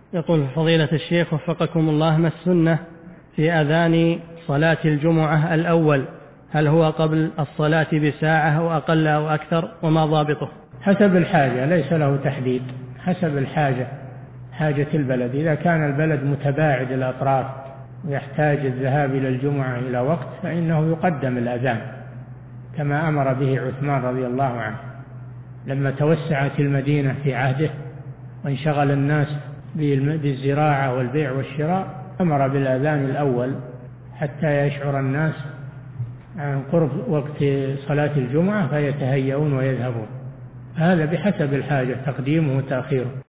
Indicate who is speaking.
Speaker 1: يقول فضيلة الشيخ وفقكم الله، ما السنة في أذان صلاة الجمعة الأول؟ هل هو قبل الصلاة بساعة أو أقل أو أكثر، وما ضابطه؟
Speaker 2: حسب الحاجة، ليس له تحديد، حسب الحاجة، حاجة البلد. إذا كان البلد متباعد الأطراف ويحتاج الذهاب إلى الجمعة إلى وقت فإنه يقدم الأذان كما أمر به عثمان رضي الله عنه لما توسعت المدينة في عهده وانشغل الناس بالزراعة والبيع والشراء، أمر بالأذان الأول حتى يشعر الناس عن قرب وقت صلاة الجمعة فيتهيئون ويذهبون. هذا بحسب الحاجة، تقديمه وتأخيره.